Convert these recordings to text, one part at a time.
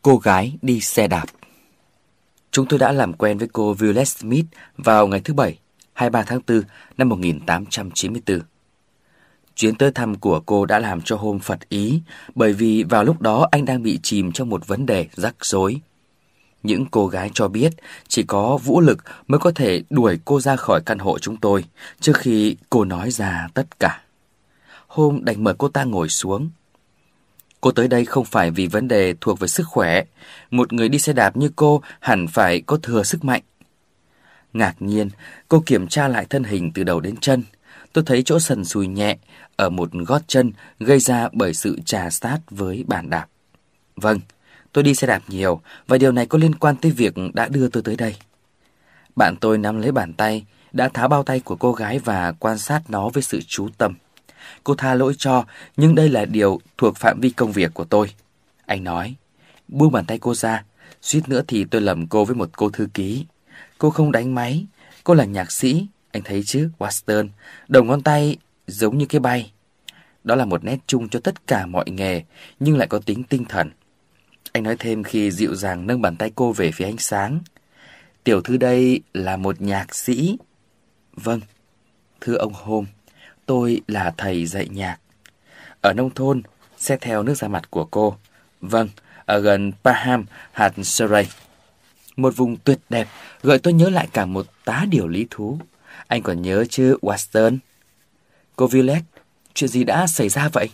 Cô gái đi xe đạp. Chúng tôi đã làm quen với cô Violet Smith vào ngày thứ Bảy, 23 tháng 4 năm 1894. Chuyến tới thăm của cô đã làm cho Holmes phật ý, bởi vì vào lúc đó anh đang bị chìm trong một vấn đề rắc rối. Những cô gái cho biết chỉ có vũ lực mới có thể đuổi cô ra khỏi căn hộ chúng tôi, trước khi cô nói ra tất cả. Holmes đành mời cô ta ngồi xuống. Cô tới đây không phải vì vấn đề thuộc về sức khỏe. Một người đi xe đạp như cô hẳn phải có thừa sức mạnh. Ngạc nhiên, cô kiểm tra lại thân hình từ đầu đến chân. Tôi thấy chỗ sần sùi nhẹ ở một gót chân gây ra bởi sự trà sát với bàn đạp. Vâng, tôi đi xe đạp nhiều và điều này có liên quan tới việc đã đưa tôi tới đây. Bạn tôi nắm lấy bàn tay, đã tháo bao tay của cô gái và quan sát nó với sự chú tâm. Cô tha lỗi cho, nhưng đây là điều thuộc phạm vi công việc của tôi. Anh nói, buông bàn tay cô ra, suýt nữa thì tôi lầm cô với một cô thư ký. Cô không đánh máy, cô là nhạc sĩ, anh thấy chứ, Watson, đầu ngón tay giống như cái bay. Đó là một nét chung cho tất cả mọi nghề, nhưng lại có tính tinh thần. Anh nói thêm khi dịu dàng nâng bàn tay cô về phía ánh sáng. Tiểu thư đây là một nhạc sĩ. Vâng, thưa ông Holmes, tôi là thầy dạy nhạc. Ở nông thôn, xét theo nước da mặt của cô. Vâng, ở gần Parham, hạt Surrey. Một vùng tuyệt đẹp, gợi tôi nhớ lại cả một tá điều lý thú. Anh còn nhớ chứ, Watson? Cô Violet, chuyện gì đã xảy ra vậy?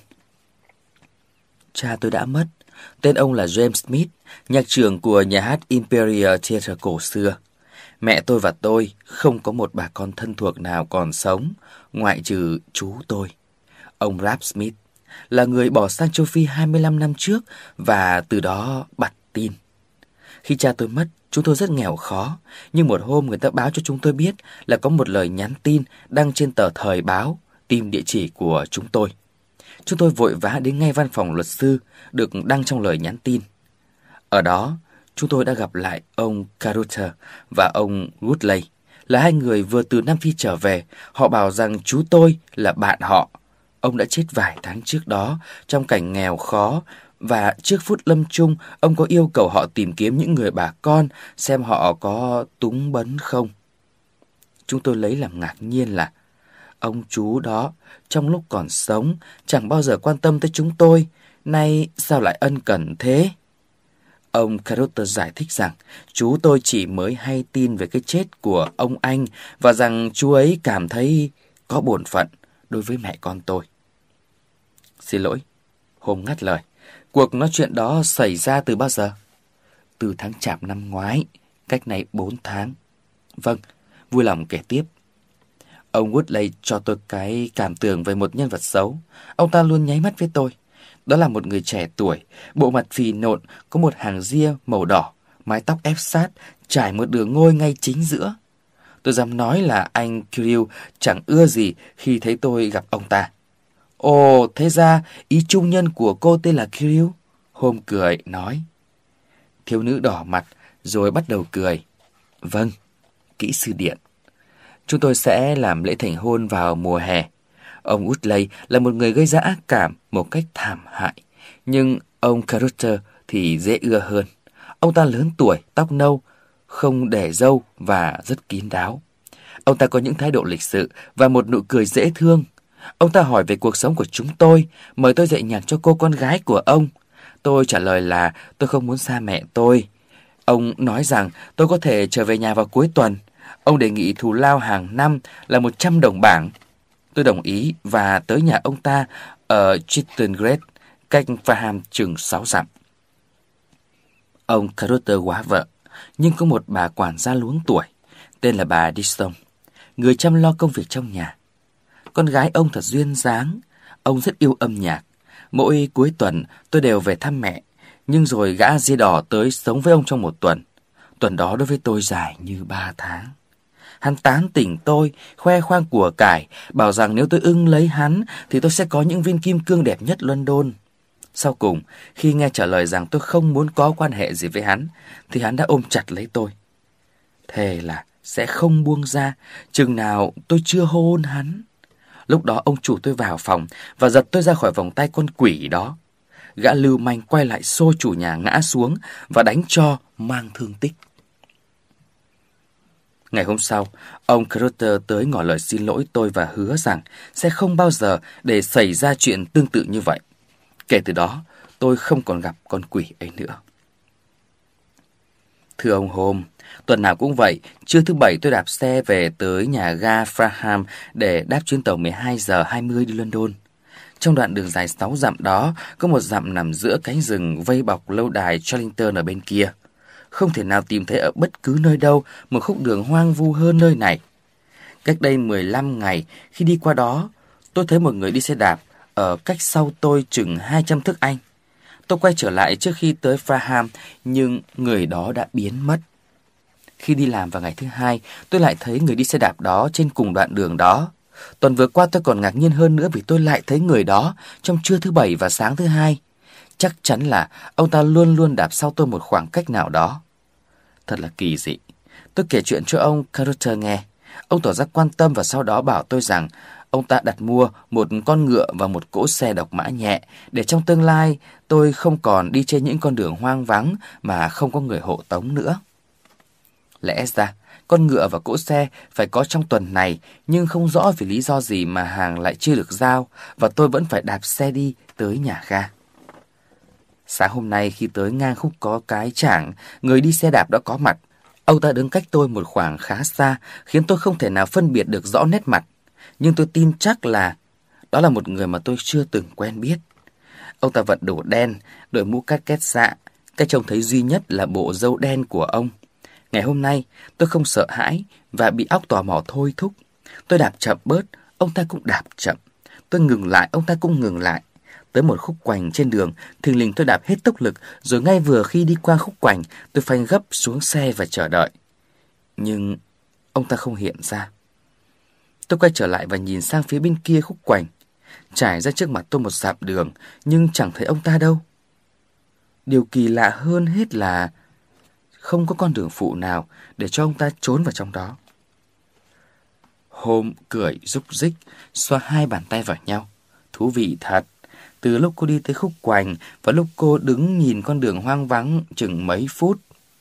Cha tôi đã mất. Tên ông là James Smith, nhạc trưởng của nhà hát Imperial Theatre cổ xưa. Mẹ tôi và tôi không có một bà con thân thuộc nào còn sống, ngoại trừ chú tôi. Ông Ralph Smith là người bỏ sang châu Phi 25 năm trước và từ đó bặt tin. Khi cha tôi mất, chúng tôi rất nghèo khó, nhưng một hôm người ta báo cho chúng tôi biết là có một lời nhắn tin đăng trên tờ thời báo, tìm địa chỉ của chúng tôi. Chúng tôi vội vã đến ngay văn phòng luật sư được đăng trong lời nhắn tin. Ở đó, chúng tôi đã gặp lại ông Caruthers và ông Woodley, là hai người vừa từ Nam Phi trở về. Họ bảo rằng chú tôi là bạn họ. Ông đã chết vài tháng trước đó trong cảnh nghèo khó, và trước phút lâm chung, ông có yêu cầu họ tìm kiếm những người bà con xem họ có túng bấn không. Chúng tôi lấy làm ngạc nhiên là ông chú đó, trong lúc còn sống, chẳng bao giờ quan tâm tới chúng tôi. Nay sao lại ân cần thế? Ông Caruthers giải thích rằng chú tôi chỉ mới hay tin về cái chết của ông anh và rằng chú ấy cảm thấy có bổn phận đối với mẹ con tôi. Xin lỗi, Holmes ngắt lời. Cuộc nói chuyện đó xảy ra từ bao giờ? Từ tháng Chạp năm ngoái, cách này 4 tháng. Vâng, vui lòng kể tiếp. Ông Woodley cho tôi cái cảm tưởng về một nhân vật xấu. Ông ta luôn nháy mắt với tôi. Đó là một người trẻ tuổi, bộ mặt phì nộn, có một hàng ria màu đỏ, mái tóc ép sát, trải một đường ngôi ngay chính giữa. Tôi dám nói là anh Kirill chẳng ưa gì khi thấy tôi gặp ông ta. Ồ, thế ra ý trung nhân của cô tên là Kirill? Holmes cười, nói. Thiếu nữ đỏ mặt, rồi bắt đầu cười. Vâng, kỹ sư điện. Chúng tôi sẽ làm lễ thành hôn vào mùa hè. Ông Woodley là một người gây ra ác cảm một cách thảm hại, nhưng ông Caruthers thì dễ ưa hơn. Ông ta lớn tuổi, tóc nâu, không để râu và rất kín đáo. Ông ta có những thái độ lịch sự và một nụ cười dễ thương. Ông ta hỏi về cuộc sống của chúng tôi, mời tôi dạy nhạc cho cô con gái của ông. Tôi trả lời là tôi không muốn xa mẹ tôi. Ông nói rằng tôi có thể trở về nhà vào cuối tuần. Ông đề nghị thù lao hàng năm là 100 đồng bảng. Tôi đồng ý và tới nhà ông ta ở Chittenden, cách Farnham chừng 6 dặm. Ông Caruthers quá vợ, nhưng có một bà quản gia luống tuổi, tên là bà Dixon, người chăm lo công việc trong nhà. Con gái ông thật duyên dáng, ông rất yêu âm nhạc. Mỗi cuối tuần tôi đều về thăm mẹ, nhưng rồi gã ria đỏ tới sống với ông trong một tuần. Tuần đó đối với tôi dài như 3 tháng. Hắn tán tỉnh tôi, khoe khoang của cải, bảo rằng nếu tôi ưng lấy hắn thì tôi sẽ có những viên kim cương đẹp nhất London. Sau cùng, khi nghe trả lời rằng tôi không muốn có quan hệ gì với hắn, thì hắn đã ôm chặt lấy tôi. Thề là sẽ không buông ra, chừng nào tôi chưa hôn hắn. Lúc đó ông chủ tôi vào phòng và giật tôi ra khỏi vòng tay con quỷ đó. gã lưu manh quay lại xô chủ nhà ngã xuống và đánh cho mang thương tích. Ngày hôm sau, ông Crowther tới ngỏ lời xin lỗi tôi và hứa rằng sẽ không bao giờ để xảy ra chuyện tương tự như vậy. Kể từ đó, tôi không còn gặp con quỷ ấy nữa. Thưa ông Holmes, tuần nào cũng vậy, trưa thứ Bảy tôi đạp xe về tới nhà ga Farnham để đáp chuyến tàu 12 giờ 20 đi London. Trong đoạn đường dài 6 dặm đó, có một dặm nằm giữa cánh rừng vây bọc lâu đài Charlington ở bên kia. Không thể nào tìm thấy ở bất cứ nơi đâu một khúc đường hoang vu hơn nơi này. Cách đây 15 ngày, khi đi qua đó, tôi thấy một người đi xe đạp ở cách sau tôi chừng 200 thước Anh. Tôi quay trở lại trước khi tới Farnham, nhưng người đó đã biến mất. Khi đi làm vào ngày thứ Hai, tôi lại thấy người đi xe đạp đó trên cùng đoạn đường đó. Tuần vừa qua tôi còn ngạc nhiên hơn nữa vì tôi lại thấy người đó trong trưa thứ Bảy và sáng thứ Hai. Chắc chắn là ông ta luôn luôn đạp sau tôi một khoảng cách nào đó. Thật là kỳ dị. Tôi kể chuyện cho ông Crowther nghe. Ông tỏ ra quan tâm và sau đó bảo tôi rằng ông ta đặt mua một con ngựa và một cỗ xe độc mã nhẹ để trong tương lai tôi không còn đi trên những con đường hoang vắng mà không có người hộ tống nữa. Lẽ ra, con ngựa và cỗ xe phải có trong tuần này, nhưng không rõ vì lý do gì mà hàng lại chưa được giao và tôi vẫn phải đạp xe đi tới nhà ga. Sáng hôm nay khi tới ngang khúc có cái chảng, người đi xe đạp đã có mặt. Ông ta đứng cách tôi một khoảng khá xa, khiến tôi không thể nào phân biệt được rõ nét mặt. Nhưng tôi tin chắc là đó là một người mà tôi chưa từng quen biết. Ông ta vận đồ đen, đội mũ cát két xạ. Cái trông thấy duy nhất là bộ râu đen của ông. Ngày hôm nay, tôi không sợ hãi và bị óc tò mò thôi thúc. Tôi đạp chậm bớt, ông ta cũng đạp chậm. Tôi ngừng lại, ông ta cũng ngừng lại. Tới một khúc quành trên đường, thình lình tôi đạp hết tốc lực, rồi ngay vừa khi đi qua khúc quành, tôi phanh gấp xuống xe và chờ đợi. Nhưng ông ta không hiện ra. Tôi quay trở lại và nhìn sang phía bên kia khúc quành. Trải ra trước mặt tôi một dặm đường, nhưng chẳng thấy ông ta đâu. Điều kỳ lạ hơn hết là không có con đường phụ nào để cho ông ta trốn vào trong đó. Holmes cười rúc rích, xoa hai bàn tay vào nhau. Thú vị thật. Từ lúc cô đi tới khúc quành và lúc cô đứng nhìn con đường hoang vắng chừng mấy phút,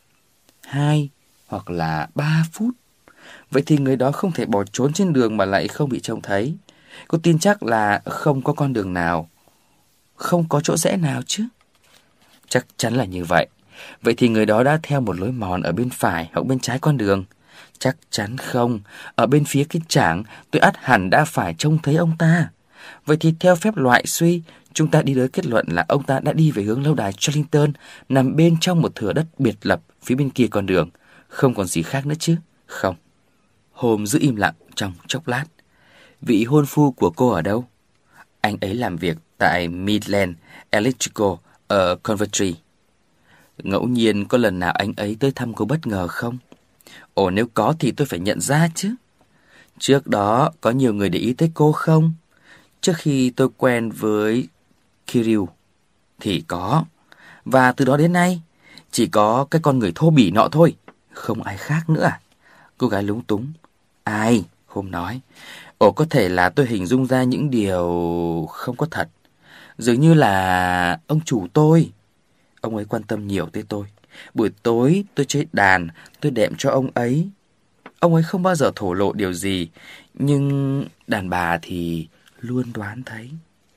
2 hoặc là 3 phút. Vậy thì người đó không thể bỏ trốn trên đường mà lại không bị trông thấy. Cô tin chắc là không có con đường nào, không có chỗ rẽ nào chứ. Chắc chắn là như vậy. Vậy thì người đó đã theo một lối mòn ở bên phải hoặc bên trái con đường. Chắc chắn không. Ở bên phía cái chảng, tôi ắt hẳn đã phải trông thấy ông ta. Vậy thì theo phép loại suy, chúng ta đi tới kết luận là ông ta đã đi về hướng lâu đài Charlington, nằm bên trong một thửa đất biệt lập phía bên kia con đường. Không còn gì khác nữa chứ? Không. Holmes giữ im lặng trong chốc lát. Vị hôn phu của cô ở đâu? Anh ấy làm việc tại Midland Electrical ở Coventry. Ngẫu nhiên có lần nào anh ấy tới thăm cô bất ngờ không? Ồ, nếu có thì tôi phải nhận ra chứ. Trước đó có nhiều người để ý tới cô không? Trước khi tôi quen với Kirill thì có. Và từ đó đến nay chỉ có cái con người thô bỉ nọ thôi, không ai khác nữa à? Cô gái lúng túng. Ai? Hôm nói. Ồ, có thể là tôi hình dung ra những điều không có thật. Dường như là ông chủ tôi. Ông ấy quan tâm nhiều tới tôi. Buổi tối tôi chơi đàn, tôi đệm cho ông ấy. Ông ấy không bao giờ thổ lộ điều gì, nhưng đàn bà thì luôn đoán thấy.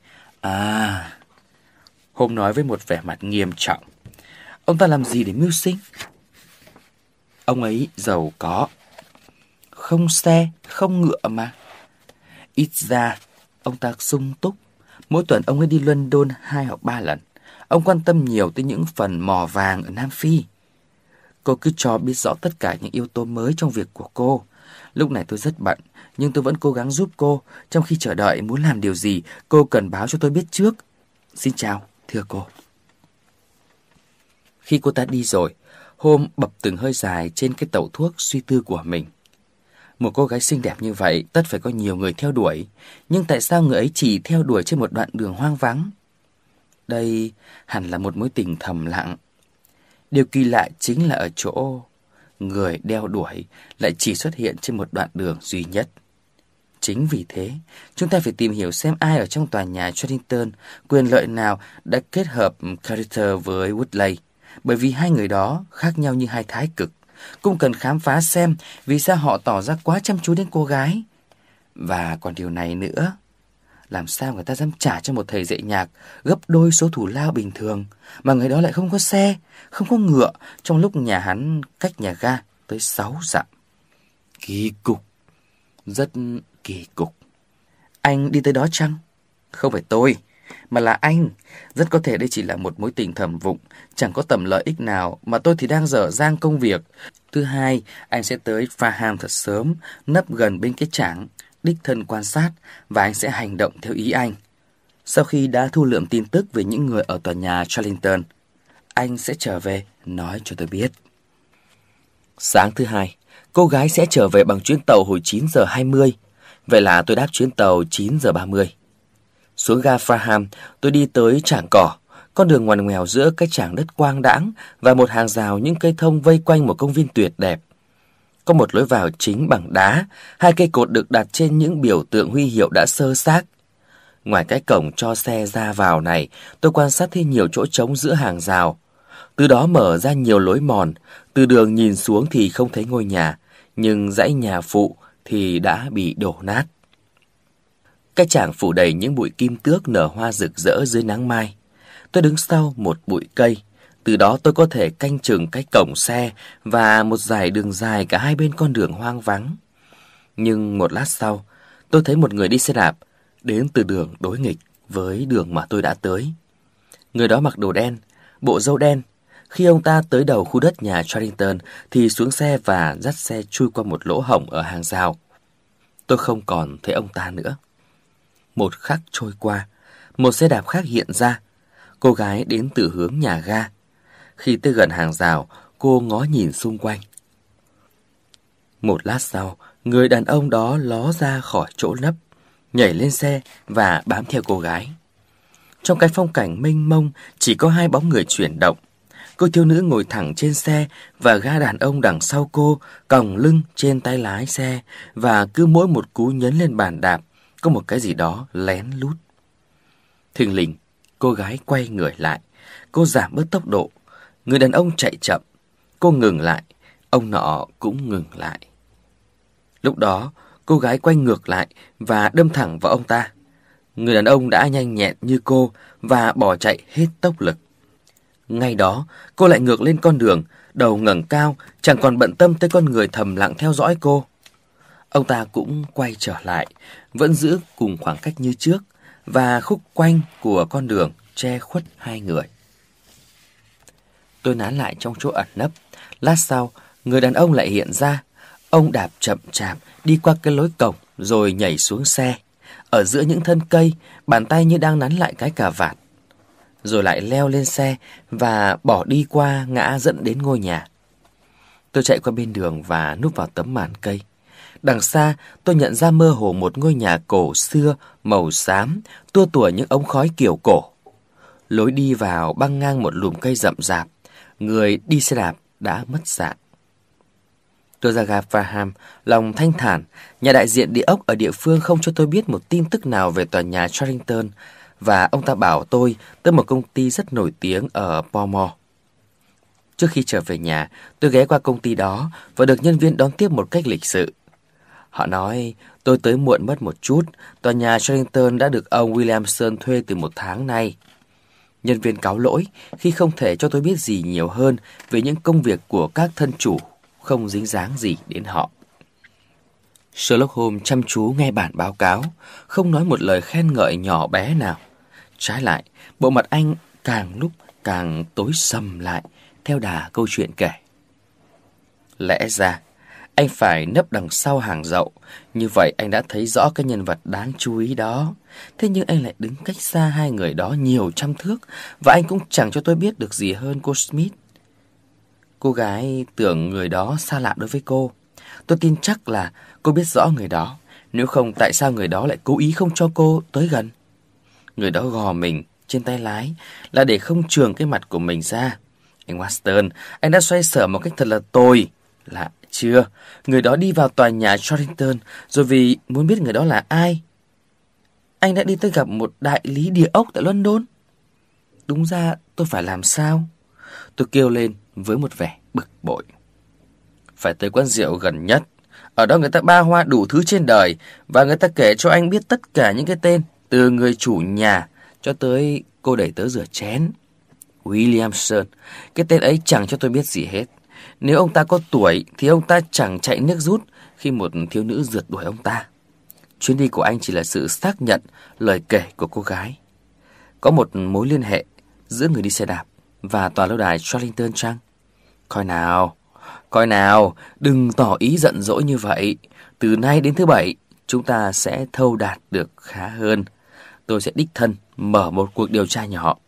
À, Hôm nói với một vẻ mặt nghiêm trọng. Ông ta làm gì để mưu sinh? Ông ấy giàu có. Không xe, không ngựa mà. Ít ra, ông ta sung túc. Mỗi tuần ông ấy đi London 2 hoặc 3 lần. Ông quan tâm nhiều tới những phần mỏ vàng ở Nam Phi. Cô cứ cho biết rõ tất cả những yếu tố mới trong việc của cô. Lúc này tôi rất bận, nhưng tôi vẫn cố gắng giúp cô. Trong khi chờ đợi muốn làm điều gì, cô cần báo cho tôi biết trước. Xin chào, thưa cô. Khi cô ta đi rồi, Holmes bập từng hơi dài trên cái tẩu thuốc suy tư của mình. Một cô gái xinh đẹp như vậy tất phải có nhiều người theo đuổi. Nhưng tại sao người ấy chỉ theo đuổi trên một đoạn đường hoang vắng? Đây hẳn là một mối tình thầm lặng. Điều kỳ lạ chính là ở chỗ người đeo đuổi lại chỉ xuất hiện trên một đoạn đường duy nhất. Chính vì thế, chúng ta phải tìm hiểu xem ai ở trong tòa nhà Charrington, quyền lợi nào đã kết hợp Carter với Woodley. Bởi vì hai người đó khác nhau như hai thái cực. Cũng cần khám phá xem vì sao họ tỏ ra quá chăm chú đến cô gái. Và còn điều này nữa, làm sao người ta dám trả cho một thầy dạy nhạc gấp đôi số thù lao bình thường, mà người đó lại không có xe, không có ngựa, trong lúc nhà hắn cách nhà ga tới 6 dặm. Kỳ cục, rất kỳ cục. Anh đi tới đó chăng? Không phải tôi, mà là anh. Rất có thể đây chỉ là một mối tình thầm vụng, chẳng có tầm lợi ích nào, mà tôi thì đang dở dang công việc. Thứ hai, anh sẽ tới Farham thật sớm, nấp gần bên cái trảng, đích thân quan sát, và anh sẽ hành động theo ý anh. Sau khi đã thu lượm tin tức về những người ở tòa nhà Charrington, anh sẽ trở về nói cho tôi biết. Sáng thứ hai, cô gái sẽ trở về bằng chuyến tàu hồi 9 giờ 20. Vậy là tôi đáp chuyến tàu 9 giờ 30. Xuống ga Farham, tôi đi tới trảng cỏ, con đường ngoằn ngoèo giữa cái trảng đất quang đãng và một hàng rào những cây thông vây quanh một công viên tuyệt đẹp. Có một lối vào chính bằng đá, hai cây cột được đặt trên những biểu tượng huy hiệu đã xơ xác. Ngoài cái cổng cho xe ra vào này, tôi quan sát thêm nhiều chỗ trống giữa hàng rào. Từ đó mở ra nhiều lối mòn, từ đường nhìn xuống thì không thấy ngôi nhà, nhưng dãy nhà phụ thì đã bị đổ nát. Cái trảng phủ đầy những bụi kim tước nở hoa rực rỡ dưới nắng mai. Tôi đứng sau một bụi cây, từ đó tôi có thể canh chừng cái cổng xe và một dải đường dài cả hai bên con đường hoang vắng. Nhưng một lát sau, tôi thấy một người đi xe đạp đến từ đường đối nghịch với đường mà tôi đã tới. Người đó mặc đồ đen, bộ râu đen. Khi ông ta tới đầu khu đất nhà Charrington thì xuống xe và dắt xe chui qua một lỗ hổng ở hàng rào. Tôi không còn thấy ông ta nữa. Một khắc trôi qua, một xe đạp khác hiện ra. Cô gái đến từ hướng nhà ga. Khi tới gần hàng rào, cô ngó nhìn xung quanh. Một lát sau, người đàn ông đó ló ra khỏi chỗ nấp, nhảy lên xe và bám theo cô gái. Trong cái phong cảnh mênh mông, chỉ có hai bóng người chuyển động. Cô thiếu nữ ngồi thẳng trên xe và gã đàn ông đằng sau cô còng lưng trên tay lái xe, và cứ mỗi một cú nhấn lên bàn đạp có một cái gì đó lén lút. Thình lình, cô gái quay người lại. Cô giảm bớt tốc độ. Người đàn ông chạy chậm. Cô ngừng lại. Ông nọ cũng ngừng lại. Lúc đó, cô gái quay ngược lại và đâm thẳng vào ông ta. Người đàn ông đã nhanh nhẹn như cô và bỏ chạy hết tốc lực. Ngay đó, cô lại ngược lên con đường, đầu ngẩng cao, chẳng còn bận tâm tới con người thầm lặng theo dõi cô. Ông ta cũng quay trở lại, vẫn giữ cùng khoảng cách như trước, và khúc quanh của con đường che khuất hai người. Tôi nán lại trong chỗ ẩn nấp. Lát sau, người đàn ông lại hiện ra. Ông đạp chậm chạp đi qua cái lối cổng rồi nhảy xuống xe. Ở giữa những thân cây, bàn tay như đang nắn lại cái cà vạt. Rồi lại leo lên xe và bỏ đi qua ngã dẫn đến ngôi nhà. Tôi chạy qua bên đường và núp vào tấm màn cây. Đằng xa, tôi nhận ra mơ hồ một ngôi nhà cổ xưa màu xám, tua tủa những ống khói kiểu cổ. Lối đi vào băng ngang một lùm cây rậm rạp. Người đi xe đạp đã mất dạng. Tôi ra ga Farham, lòng thanh thản. Nhà đại diện địa ốc ở địa phương không cho tôi biết một tin tức nào về tòa nhà Charrington, và ông ta bảo tôi tới một công ty rất nổi tiếng ở Portmore. Trước khi trở về nhà, tôi ghé qua công ty đó và được nhân viên đón tiếp một cách lịch sự. Họ nói tôi tới muộn mất một chút. Tòa nhà Charrington đã được ông Williamson thuê từ 1 tháng nay. Nhân viên cáu lỗi khi không thể cho tôi biết gì nhiều hơn về những công việc của các thân chủ không dính dáng gì đến họ. Sherlock Holmes chăm chú nghe bản báo cáo, không nói một lời khen ngợi nhỏ bé nào. Trái lại, bộ mặt anh càng lúc càng tối sầm lại theo đà câu chuyện kể. Lẽ ra, anh phải nấp đằng sau hàng dậu, như vậy anh đã thấy rõ cái nhân vật đáng chú ý đó. Thế nhưng anh lại đứng cách xa hai người đó nhiều trăm thước, và anh cũng chẳng cho tôi biết được gì hơn cô Smith. Cô gái tưởng người đó xa lạ đối với cô. Tôi tin chắc là cô biết rõ người đó. Nếu không, tại sao người đó lại cố ý không cho cô tới gần? Người đó gò mình trên tay lái là để không chườm cái mặt của mình ra. Anh Watson, anh đã xoay sở một cách thật là tồi. Lạ chưa? Người đó đi vào tòa nhà Charlton, rồi vì muốn biết người đó là ai, anh đã đi tới gặp một đại lý địa ốc tại London. Đúng ra tôi phải làm sao? Tôi kêu lên với một vẻ bực bội. Phải tới quán rượu gần nhất. Ở đó người ta ba hoa đủ thứ trên đời, và người ta kể cho anh biết tất cả những cái tên, từ người chủ nhà cho tới cô đẩy tớ rửa chén. Williamson, cái tên ấy chẳng cho tôi biết gì hết. Nếu ông ta có tuổi thì ông ta chẳng chạy nước rút khi một thiếu nữ rượt đuổi ông ta. Chuyến đi của anh chỉ là sự xác nhận lời kể của cô gái. Có một mối liên hệ giữa người đi xe đạp và tòa lâu đài Charlton chăng? Coi nào, đừng tỏ ý giận dỗi như vậy. Từ nay đến thứ Bảy, chúng ta sẽ thâu đạt được khá hơn. Tôi sẽ đích thân mở một cuộc điều tra nhỏ.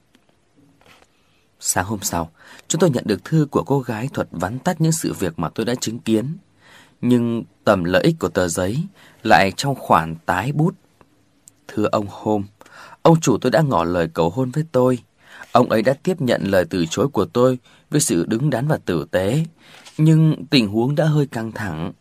Sáng hôm sau, chúng tôi nhận được thư của cô gái thuật vắn tắt những sự việc mà tôi đã chứng kiến. Nhưng tầm lợi ích của tờ giấy lại trong khoản tái bút. Thưa ông Holmes, ông chủ tôi đã ngỏ lời cầu hôn với tôi. Ông ấy đã tiếp nhận lời từ chối của tôi với sự đứng đắn và tử tế. Nhưng tình huống đã hơi căng thẳng.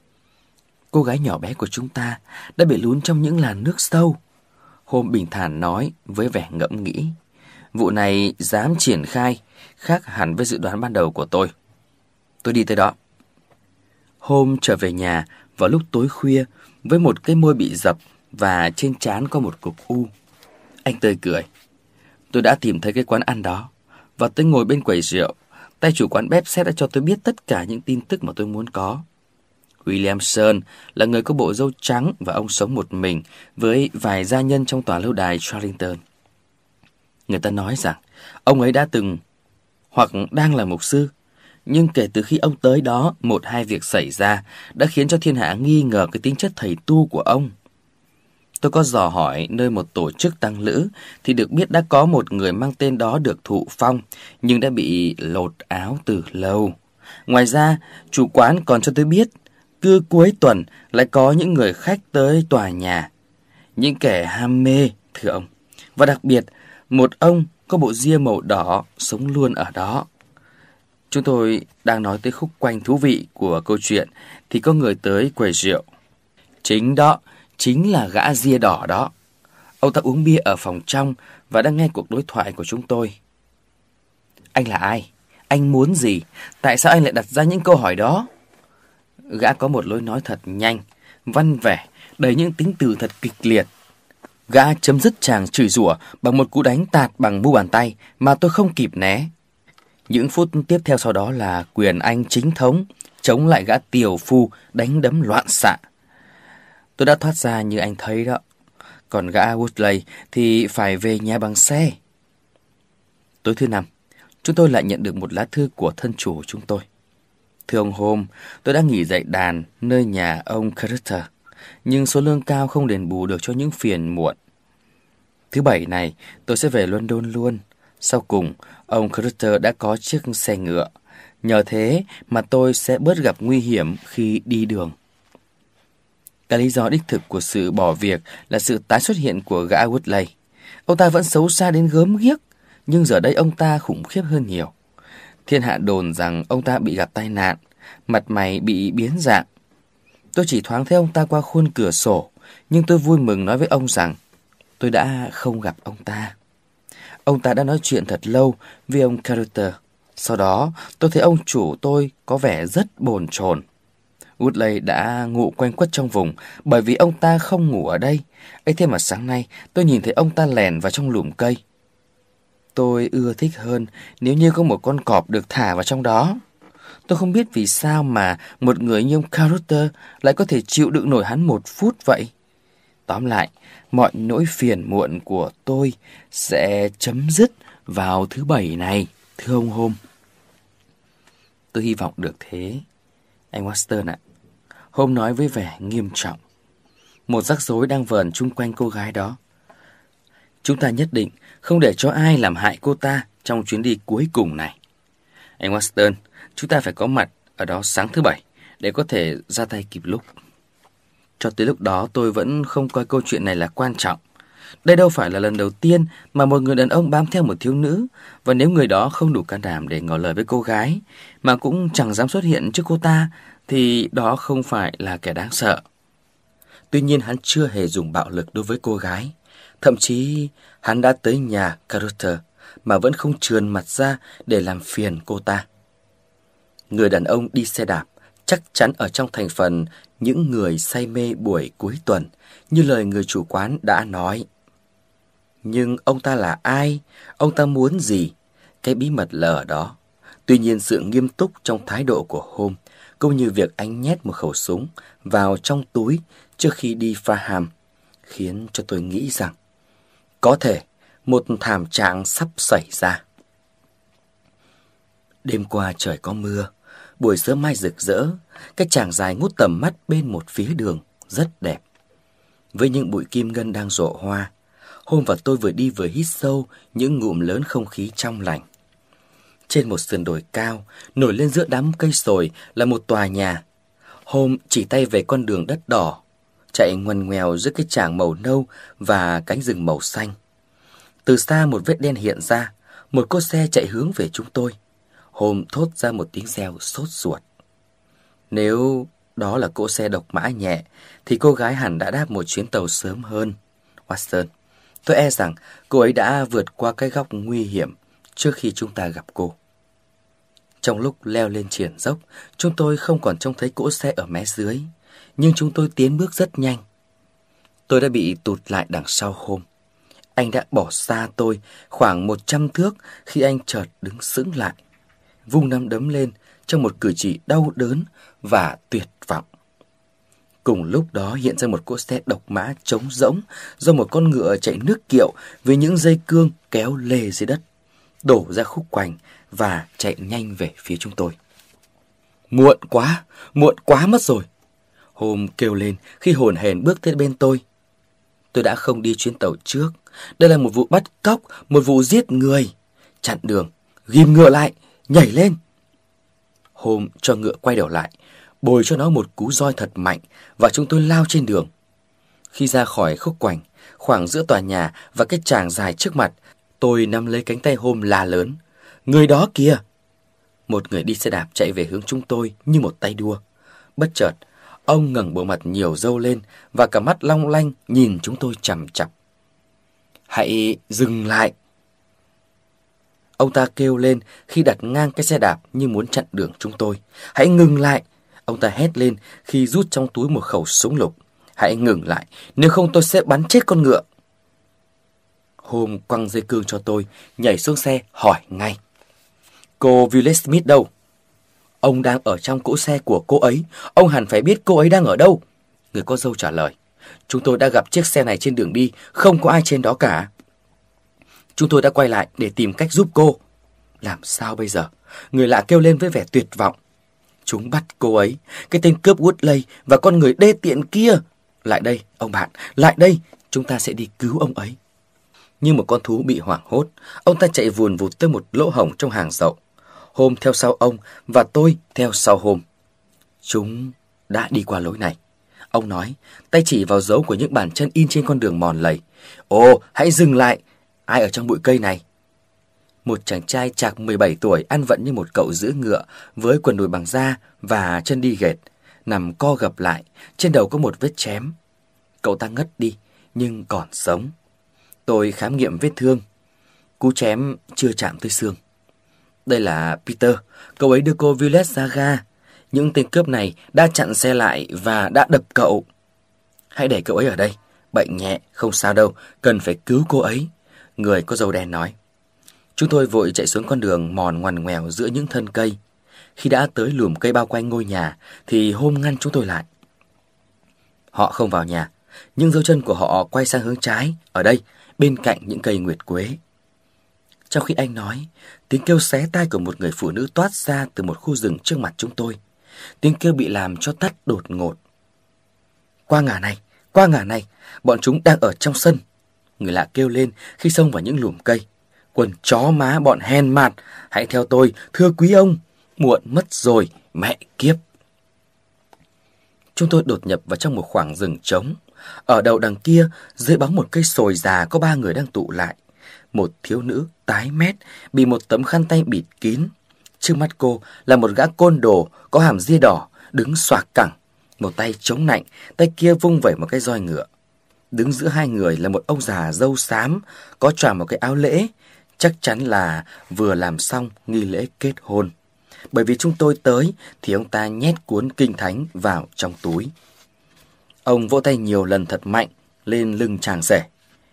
Cô gái nhỏ bé của chúng ta đã bị lún trong những làn nước sâu. Holmes bình thản nói với vẻ ngẫm nghĩ. Vụ này dám triển khai khác hẳn với dự đoán ban đầu của tôi. Tôi đi tới đó. Holmes trở về nhà vào lúc tối khuya với một cái môi bị dập và trên trán có một cục u. Anh tươi cười. Tôi đã tìm thấy cái quán ăn đó và tôi ngồi bên quầy rượu. Tay chủ quán bếp xét đã cho tôi biết tất cả những tin tức mà tôi muốn có. Williamson là người có bộ râu trắng và ông sống một mình với vài gia nhân trong tòa lâu đài Charlton. Người ta nói rằng ông ấy đã từng hoặc đang là mục sư, nhưng kể từ khi ông tới đó, một hai việc xảy ra đã khiến cho thiên hạ nghi ngờ cái tính chất thầy tu của ông. Tôi có dò hỏi nơi một tổ chức tăng lữ thì được biết đã có một người mang tên đó được thụ phong, nhưng đã bị lột áo từ lâu. Ngoài ra, chủ quán còn cho tôi biết, cứ cuối tuần lại có những người khách tới tòa nhà, những kẻ ham mê, thưa ông. Và đặc biệt, một ông có bộ ria màu đỏ sống luôn ở đó. Chúng tôi đang nói tới khúc quanh thú vị của câu chuyện thì có người tới quầy rượu. Chính đó, chính là gã ria đỏ đó. Ông ta uống bia ở phòng trong và đang nghe cuộc đối thoại của chúng tôi. Anh là ai? Anh muốn gì? Tại sao anh lại đặt ra những câu hỏi đó? Gã có một lối nói thật nhanh, văn vẻ, đầy những tính từ thật kịch liệt. Gã chấm dứt tràng chửi rủa bằng một cú đánh tạt bằng mu bàn tay mà tôi không kịp né. Những phút tiếp theo sau đó là quyền anh chính thống chống lại gã tiều phu đánh đấm loạn xạ. Tôi đã thoát ra như anh thấy đó. Còn gã Woodley thì phải về nhà bằng xe. Tối thứ Năm, chúng tôi lại nhận được một lá thư của thân chủ chúng tôi. Thưa ông Holmes, tôi đã nghỉ dạy đàn nơi nhà ông Carter, nhưng số lương cao không đền bù được cho những phiền muộn. Thứ Bảy này, tôi sẽ về London luôn. Sau cùng, ông Carter đã có chiếc xe ngựa. Nhờ thế mà tôi sẽ bớt gặp nguy hiểm khi đi đường. Cái lý do đích thực của sự bỏ việc là sự tái xuất hiện của gã Woodley. Ông ta vẫn xấu xa đến gớm ghiếc, nhưng giờ đây ông ta khủng khiếp hơn nhiều. Thiên hạ đồn rằng ông ta bị gặp tai nạn, mặt mày bị biến dạng. Tôi chỉ thoáng thấy ông ta qua khuôn cửa sổ, nhưng tôi vui mừng nói với ông rằng tôi đã không gặp ông ta. Ông ta đã nói chuyện thật lâu với ông Carter. Sau đó, tôi thấy ông chủ tôi có vẻ rất bồn chồn. Woodley đã ngụ quanh quất trong vùng bởi vì ông ta không ngủ ở đây. Ấy thế mà sáng nay tôi nhìn thấy ông ta lẻn vào trong lùm cây. Tôi ưa thích hơn nếu như có một con cọp được thả vào trong đó. Tôi không biết vì sao mà một người như ông Carter lại có thể chịu đựng nổi hắn 1 phút vậy. Tóm lại, mọi nỗi phiền muộn của tôi sẽ chấm dứt vào thứ Bảy này, thưa ông Holmes. Tôi hy vọng được thế, anh Watson ạ. Holmes nói với vẻ nghiêm trọng. Một rắc rối đang vờn chung quanh cô gái đó. Chúng ta nhất định không để cho ai làm hại cô ta trong chuyến đi cuối cùng này. Anh Watson, chúng ta phải có mặt ở đó sáng thứ Bảy để có thể ra tay kịp lúc. Cho tới lúc đó tôi vẫn không coi câu chuyện này là quan trọng. Đây đâu phải là lần đầu tiên mà một người đàn ông bám theo một thiếu nữ, và nếu người đó không đủ can đảm để ngỏ lời với cô gái, mà cũng chẳng dám xuất hiện trước cô ta, thì đó không phải là kẻ đáng sợ. Tuy nhiên hắn chưa hề dùng bạo lực đối với cô gái. Thậm chí hắn đã tới nhà Carruthers mà vẫn không trườn mặt ra để làm phiền cô ta. Người đàn ông đi xe đạp chắc chắn ở trong thành phần những người say mê buổi cuối tuần, như lời người chủ quán đã nói. Nhưng ông ta là ai? Ông ta muốn gì? Cái bí mật là ở đó. Tuy nhiên sự nghiêm túc trong thái độ của Holmes, cũng như việc anh nhét một khẩu súng vào trong túi trước khi đi Farnham, khiến cho tôi nghĩ rằng có thể một thảm trạng sắp xảy ra. Đêm qua trời có mưa, buổi sớm mai rực rỡ, cái tràng dài ngút tầm mắt bên một phía đường rất đẹp. Với những bụi kim ngân đang rộ hoa, Holmes và tôi vừa đi vừa hít sâu những ngụm lớn không khí trong lành. Trên một sườn đồi cao, nổi lên giữa đám cây sồi là một tòa nhà. Holmes chỉ tay về con đường đất đỏ, chạy ngoằn ngoèo giữa cái tràng màu nâu và cánh rừng màu xanh. Từ xa một vết đen hiện ra, một cỗ xe chạy hướng về chúng tôi. Holmes thốt ra một tiếng reo sốt ruột. Nếu đó là cỗ xe độc mã nhẹ, thì cô gái hẳn đã đáp một chuyến tàu sớm hơn. Watson, tôi e rằng cô ấy đã vượt qua cái góc nguy hiểm trước khi chúng ta gặp cô. Trong lúc leo lên triển dốc, chúng tôi không còn trông thấy cỗ xe ở mé dưới, nhưng chúng tôi tiến bước rất nhanh. Tôi đã bị tụt lại đằng sau Holmes. Anh đã bỏ xa tôi khoảng 100 thước khi anh chợt đứng sững lại, vung nắm đấm lên trong một cử chỉ đau đớn và tuyệt vọng. Cùng lúc đó hiện ra một cỗ xe độc mã trống rỗng do một con ngựa chạy nước kiệu với những dây cương kéo lê dưới đất, đổ ra khúc quanh và chạy nhanh về phía chúng tôi. Muộn quá mất rồi, Holmes kêu lên khi hồn hển bước tới bên tôi. Tôi đã không đi chuyến tàu trước. Đây là một vụ bắt cóc, một vụ giết người. Chặn đường, ghim ngựa lại, nhảy lên. Holmes cho ngựa quay đầu lại, bồi cho nó một cú roi thật mạnh và chúng tôi lao trên đường. Khi ra khỏi khúc quanh, khoảng giữa tòa nhà và cái tràng dài trước mặt, tôi nắm lấy cánh tay Holmes la lớn. Người đó kìa! Một người đi xe đạp chạy về hướng chúng tôi như một tay đua. Bất chợt, ông ngẩng bộ mặt nhiều râu lên và cả mắt long lanh nhìn chúng tôi chằm chằm. Hãy dừng lại! Ông ta kêu lên khi đặt ngang cái xe đạp như muốn chặn đường chúng tôi. Hãy ngừng lại! Ông ta hét lên khi rút trong túi một khẩu súng lục. Hãy ngừng lại, nếu không tôi sẽ bắn chết con ngựa. Holmes quăng dây cương cho tôi, nhảy xuống xe hỏi ngay. Cô Violet Smith đâu? Ông đang ở trong cỗ xe của cô ấy. Ông hẳn phải biết cô ấy đang ở đâu. Người có râu trả lời. Chúng tôi đã gặp chiếc xe này trên đường đi, không có ai trên đó cả. Chúng tôi đã quay lại để tìm cách giúp cô. Làm sao bây giờ? Người lạ kêu lên với vẻ tuyệt vọng. Chúng bắt cô ấy, cái tên cướp Woodley và con người đê tiện kia. Lại đây, ông bạn, lại đây, chúng ta sẽ đi cứu ông ấy. Như một con thú bị hoảng hốt, ông ta chạy vùn vụt tới một lỗ hổng trong hàng rậu. Holmes theo sau ông và tôi theo sau Holmes. Chúng đã đi qua lối này, ông nói, tay chỉ vào dấu của những bàn chân in trên con đường mòn lầy. Ồ, hãy dừng lại! Ai ở trong bụi cây này? Một chàng trai chạc 17 tuổi ăn vận như một cậu giữ ngựa với quần đùi bằng da và chân đi ghệt, nằm co gập lại, trên đầu có một vết chém. Cậu ta ngất đi, nhưng còn sống. Tôi khám nghiệm vết thương. Cú chém chưa chạm tới xương. Đây là Peter, cậu ấy đưa cô Violet ra ga. Những tên cướp này đã chặn xe lại và đã đập cậu. Hãy để cậu ấy ở đây, bệnh nhẹ, không sao đâu, cần phải cứu cô ấy, người có râu đen nói. Chúng tôi vội chạy xuống con đường mòn ngoằn ngoèo giữa những thân cây. Khi đã tới lùm cây bao quanh ngôi nhà thì Holmes ngăn chúng tôi lại. Họ không vào nhà, nhưng dấu chân của họ quay sang hướng trái, ở đây, bên cạnh những cây nguyệt quế. Trong khi anh nói, tiếng kêu xé tai của một người phụ nữ toát ra từ một khu rừng trước mặt chúng tôi. Tiếng kêu bị làm cho tắt đột ngột. Qua ngả này, bọn chúng đang ở trong sân. Người lạ kêu lên khi xông vào những lùm cây. Quần chó má bọn hèn mạt, hãy theo tôi, thưa quý ông. Muộn mất rồi, mẹ kiếp. Chúng tôi đột nhập vào trong một khoảng rừng trống. Ở đầu đằng kia, dưới bóng một cây sồi già có 3 người đang tụ lại. Một thiếu nữ tái mét, bị một tấm khăn tay bịt kín. Trước mắt cô là một gã côn đồ có hàm ria đỏ, đứng xoạc cẳng, một tay chống nạnh, tay kia vung vẩy một cái roi ngựa. Đứng giữa hai người là một ông già râu xám, có choàng một cái áo lễ, chắc chắn là vừa làm xong nghi lễ kết hôn. Bởi vì chúng tôi tới thì ông ta nhét cuốn kinh thánh vào trong túi. Ông vỗ tay nhiều lần thật mạnh lên lưng chàng rể.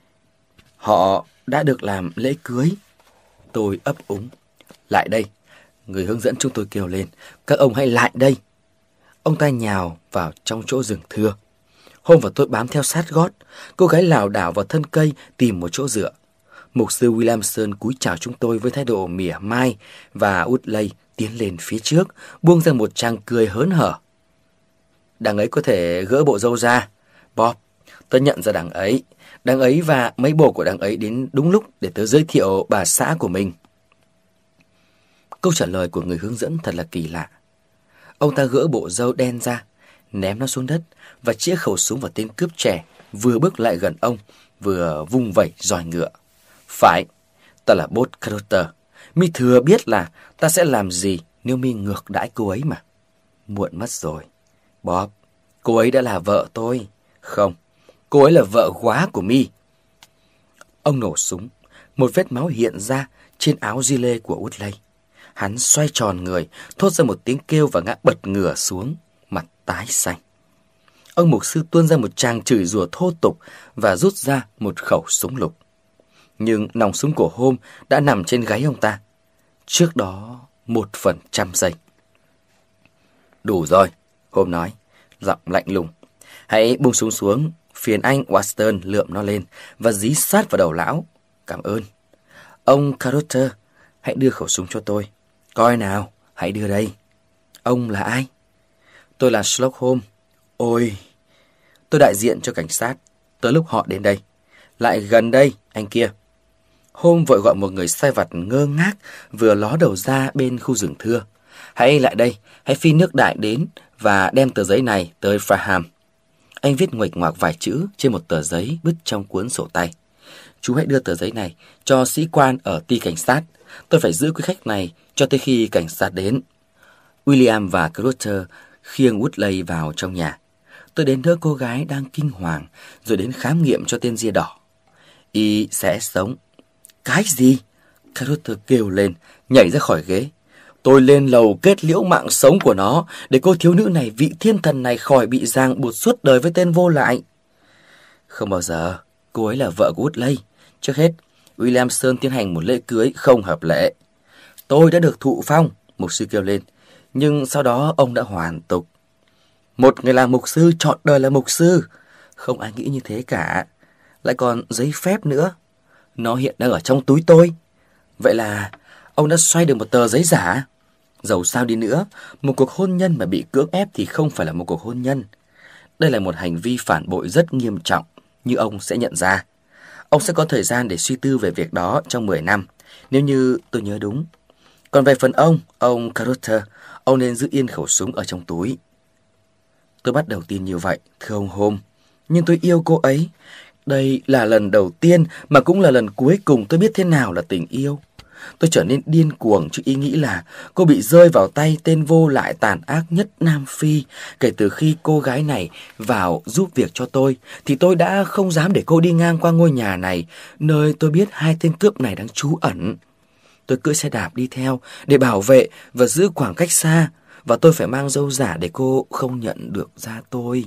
Họ đã được làm lễ cưới. Tôi ấp úng. Lại đây, người hướng dẫn chúng tôi kêu lên. Các ông hãy lại đây. Ông ta nhào vào trong chỗ rừng thưa. Hôm và tôi bám theo sát gót. Cô gái lảo đảo vào thân cây tìm một chỗ dựa. Mục sư Williamson cúi chào chúng tôi với thái độ mỉa mai, và Woodley tiến lên phía trước, buông ra một tràng cười hớn hở. Đằng ấy có thể gỡ bộ râu ra. Bob, tôi nhận ra đằng ấy và mấy bồ của đằng ấy đến đúng lúc để tớ giới thiệu bà xã của mình. Câu trả lời của người hướng dẫn thật là kỳ lạ. Ông ta gỡ bộ râu đen ra, ném nó xuống đất và chĩa khẩu súng vào tên cướp trẻ vừa bước lại gần ông, vừa vung vẩy roi ngựa. Phải, ta là Bob Carter. Mi thừa biết là ta sẽ làm gì nếu mi ngược đãi cô ấy mà. Muộn mất rồi. Bob, cô ấy đã là vợ tôi. Không, cô ấy là vợ góa của mi. Ông nổ súng. Một vết máu hiện ra trên áo gilet của Woodley. Hắn xoay tròn người, thốt ra một tiếng kêu và ngã bật ngửa xuống, mặt tái xanh. Ông mục sư tuôn ra một tràng chửi rủa thô tục và rút ra một khẩu súng lục. Nhưng nòng súng của Holmes đã nằm trên gáy ông ta. Trước đó 1% giây. Đủ rồi, Holmes nói, giọng lạnh lùng. Hãy buông súng xuống. Phiền anh Watson lượm nó lên và dí sát vào đầu lão. Cảm ơn. Ông Carter, hãy đưa khẩu súng cho tôi. Coi nào, hãy đưa đây. Ông là ai? Tôi là Sherlock Holmes. Ôi, tôi đại diện cho cảnh sát. Tới lúc họ đến đây. Lại gần đây, anh kia. Holmes vội gọi một người sai vặt ngơ ngác vừa ló đầu ra bên khu rừng thưa. Hãy lại đây, hãy phi nước đại đến và đem tờ giấy này tới Farham. Anh viết nguệch ngoạc vài chữ trên một tờ giấy bứt trong cuốn sổ tay. Chú hãy đưa tờ giấy này cho sĩ quan ở ty cảnh sát. Tôi phải giữ quý khách này cho tới khi cảnh sát đến. William và Carter khiêng Woodley vào trong nhà. Tôi đến đỡ cô gái đang kinh hoàng, rồi đến khám nghiệm cho tên ria đỏ. Y sẽ sống. Cái gì? Carter kêu lên, nhảy ra khỏi ghế. Tôi lên lầu kết liễu mạng sống của nó để cô thiếu nữ này, vị thiên thần này, khỏi bị ràng buộc suốt đời với tên vô lại. Không bao giờ. Cô ấy là vợ của Woodley. Trước hết, Williamson tiến hành một lễ cưới không hợp lệ. Tôi đã được thụ phong, mục sư kêu lên. Nhưng sau đó ông đã hoàn tục. Một người làm mục sư trọn đời là mục sư. Không ai nghĩ như thế cả. Lại còn giấy phép nữa. Nó hiện đang ở trong túi tôi. Vậy là ông đã xoay được một tờ giấy giả. Dẫu sao đi nữa, một cuộc hôn nhân mà bị cưỡng ép thì không phải là một cuộc hôn nhân. Đây là một hành vi phản bội rất nghiêm trọng, như ông sẽ nhận ra. Ông sẽ có thời gian để suy tư về việc đó trong 10 năm, nếu như tôi nhớ đúng. Còn về phần ông Carter, ông nên giữ yên khẩu súng ở trong túi. Tôi bắt đầu tin như vậy, thưa ông Holmes. Nhưng tôi yêu cô ấy. Đây là lần đầu tiên mà cũng là lần cuối cùng tôi biết thế nào là tình yêu. Tôi trở nên điên cuồng trước ý nghĩ là cô bị rơi vào tay tên vô lại tàn ác nhất Nam Phi. Kể từ khi cô gái này vào giúp việc cho tôi, thì tôi đã không dám để cô đi ngang qua ngôi nhà này, nơi tôi biết hai tên cướp này đang trú ẩn. Tôi cưỡi xe đạp đi theo để bảo vệ và giữ khoảng cách xa, và tôi phải mang dâu giả để cô không nhận được ra tôi.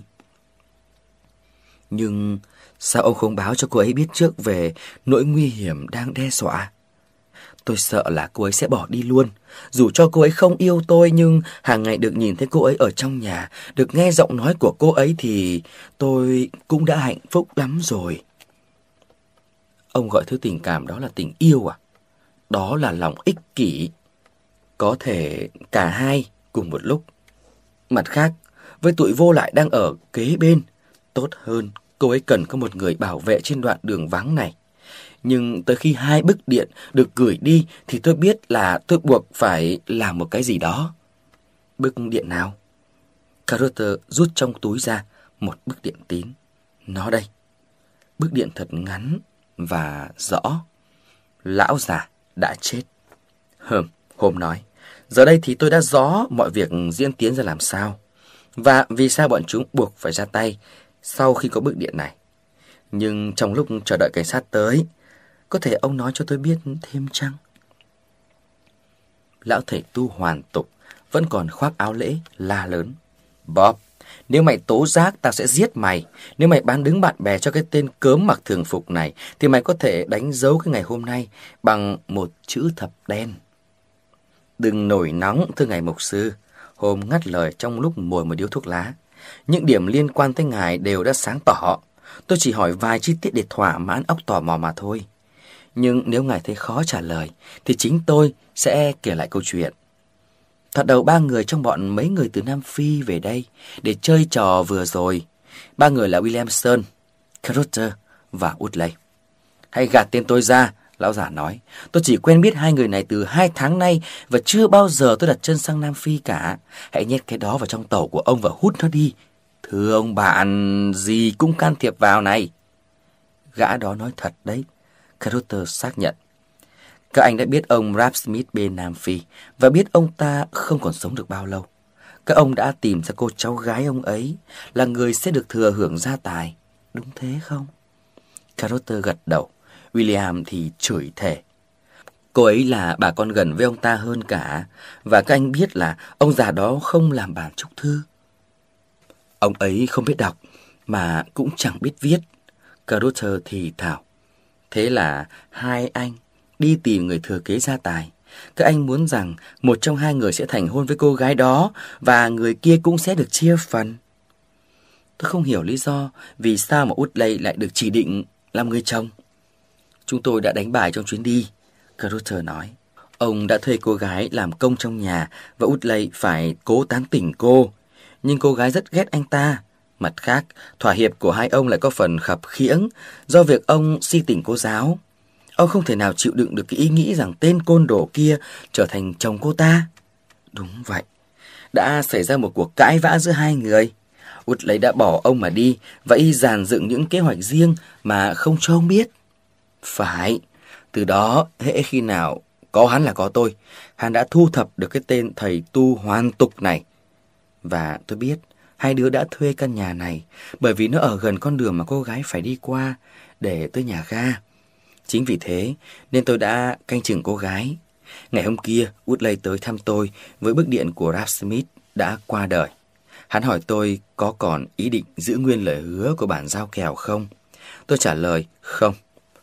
Nhưng sao ông không báo cho cô ấy biết trước về nỗi nguy hiểm đang đe dọa? Tôi sợ là cô ấy sẽ bỏ đi luôn. Dù cho cô ấy không yêu tôi, nhưng hàng ngày được nhìn thấy cô ấy ở trong nhà, được nghe giọng nói của cô ấy thì tôi cũng đã hạnh phúc lắm rồi. Ông gọi thứ tình cảm đó là tình yêu à? Đó là lòng ích kỷ. Có thể cả hai cùng một lúc. Mặt khác, với tụi vô lại đang ở kế bên, tốt hơn cô ấy cần có một người bảo vệ trên đoạn đường vắng này. Nhưng tới khi 2 bức điện được gửi đi thì tôi biết là tôi buộc phải làm một cái gì đó. Bức điện nào? Carter rút trong túi ra một bức điện tín. Nó đây. Bức điện thật ngắn và rõ. Lão già đã chết. Hôm nói. Giờ đây thì tôi đã rõ mọi việc diễn tiến ra làm sao. và vì sao bọn chúng buộc phải ra tay sau khi có bức điện này. Nhưng trong lúc chờ đợi cảnh sát tới, có thể ông nói cho tôi biết thêm chăng? Lão thầy tu hoàn tục vẫn còn khoác áo lễ la lớn: Bob, nếu mày tố giác, tao sẽ giết mày. Nếu mày bán đứng bạn bè cho cái tên cớm mặc thường phục này, thì mày có thể đánh dấu cái ngày hôm nay bằng một chữ thập đen. Đừng nổi nóng, thưa ngài mục sư. Hôm ngắt lời trong lúc mồi một điếu thuốc lá. Những điểm liên quan tới ngài đều đã sáng tỏ. Tôi chỉ hỏi vài chi tiết để thỏa mãn óc tò mò mà thôi. Nhưng nếu ngài thấy khó trả lời, thì chính tôi sẽ kể lại câu chuyện. Thoạt đầu 3 người trong bọn mấy người từ Nam Phi về đây để chơi trò vừa rồi. 3 người là Williamson, Carruthers và Woodley. Hãy gạt tên tôi ra, lão già nói. Tôi chỉ quen biết 2 người này từ 2 tháng nay và chưa bao giờ tôi đặt chân sang Nam Phi cả. Hãy nhét cái đó vào trong tàu của ông và hút nó đi. Thưa ông bạn, gì cũng can thiệp vào này. Gã đó nói thật đấy, Carruthers xác nhận. Các anh đã biết ông Ralph Smith bên Nam Phi và biết ông ta không còn sống được bao lâu. Các ông đã tìm ra cô cháu gái ông ấy là người sẽ được thừa hưởng gia tài, đúng thế không? Carruthers gật đầu. William thì chửi thề. Cô ấy là bà con gần với ông ta hơn cả, và các anh biết là ông già đó không làm bản chúc thư. Ông ấy không biết đọc mà cũng chẳng biết viết, Carruthers thì thào. Thế là 2 anh đi tìm người thừa kế gia tài. Các anh muốn rằng một trong 2 người sẽ thành hôn với cô gái đó và người kia cũng sẽ được chia phần. Tôi không hiểu lý do vì sao mà Woodley lại được chỉ định làm người chồng. Chúng tôi đã đánh bài trong chuyến đi, Carruthers nói. Ông đã thuê cô gái làm công trong nhà và Woodley phải cố tán tỉnh cô. Nhưng cô gái rất ghét anh ta. Mặt khác, thỏa hiệp của 2 ông lại có phần khập khiễng do việc ông si tình cô giáo. Ông không thể nào chịu đựng được cái ý nghĩ rằng tên côn đồ kia trở thành chồng cô ta. Đúng vậy, đã xảy ra một cuộc cãi vã giữa 2 người. Woodley đã bỏ ông mà đi và y dàn dựng những kế hoạch riêng mà không cho ông biết. Phải, từ đó hễ khi nào có hắn là có tôi. Hắn đã thu thập được cái tên thầy tu hoàn tục này. Và tôi biết 2 đứa đã thuê căn nhà này bởi vì nó ở gần con đường mà cô gái phải đi qua để tới nhà ga. Chính vì thế nên tôi đã canh chừng cô gái. Ngày hôm kia, Woodley tới thăm tôi với bức điện của Ralph Smith đã qua đời. Hắn hỏi tôi có còn ý định giữ nguyên lời hứa của bản giao kèo không. Tôi trả lời không.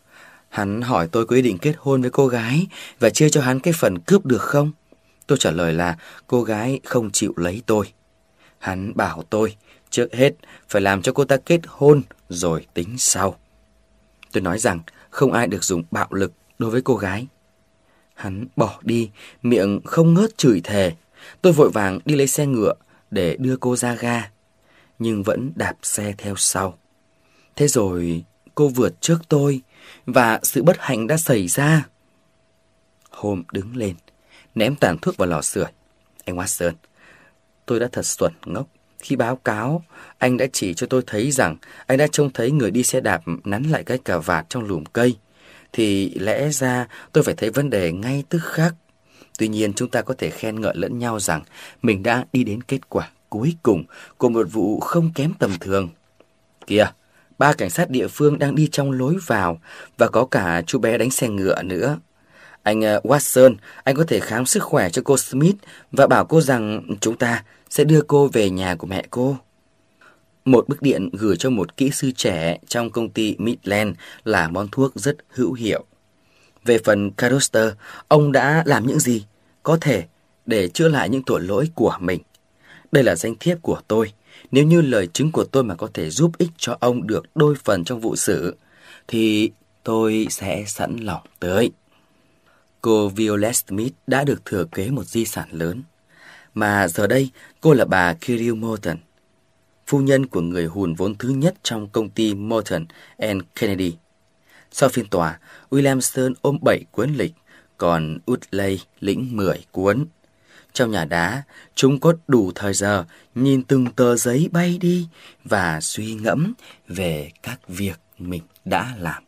Hắn hỏi tôi có ý định kết hôn với cô gái và chia cho hắn cái phần cướp được không. Tôi trả lời là cô gái không chịu lấy tôi. Hắn bảo tôi trước hết phải làm cho cô ta kết hôn rồi tính sau. Tôi nói rằng không ai được dùng bạo lực đối với cô gái. Hắn bỏ đi, miệng không ngớt chửi thề. Tôi vội vàng đi lấy xe ngựa để đưa cô ra ga, nhưng vẫn đạp xe theo sau. Thế rồi cô vượt trước tôi và sự bất hạnh đã xảy ra. Hôm đứng lên, ném tàn thuốc vào lò sưởi. Anh Watson, tôi đã thật xuẩn ngốc. Khi báo cáo, anh đã chỉ cho tôi thấy rằng anh đã trông thấy người đi xe đạp nắn lại cái cà vạt trong lùm cây. Thì lẽ ra tôi phải thấy vấn đề ngay tức khắc. Tuy nhiên chúng ta có thể khen ngợi lẫn nhau rằng mình đã đi đến kết quả cuối cùng của một vụ không kém tầm thường. Kìa, 3 cảnh sát địa phương đang đi trong lối vào và có cả chú bé đánh xe ngựa nữa. Anh Watson, anh có thể khám sức khỏe cho cô Smith và bảo cô rằng chúng ta sẽ đưa cô về nhà của mẹ cô. Một bức điện gửi cho một kỹ sư trẻ trong công ty Midland là món thuốc rất hữu hiệu. Về phần Carruthers, ông đã làm những gì có thể để chữa lại những tội lỗi của mình. Đây là danh thiếp của tôi. Nếu như lời chứng của tôi mà có thể giúp ích cho ông được đôi phần trong vụ xử, thì tôi sẽ sẵn lòng tới. Cô Violet Smith đã được thừa kế một di sản lớn. Mà giờ đây, cô là bà Kirill Morton, phu nhân của người hùn vốn thứ nhất trong công ty Morton and Kennedy. Sau phiên tòa, Williamson ôm 7 cuốn lịch, còn Woodley lĩnh 10 cuốn. Trong nhà đá, chúng có đủ thời giờ nhìn từng tờ giấy bay đi và suy ngẫm về các việc mình đã làm.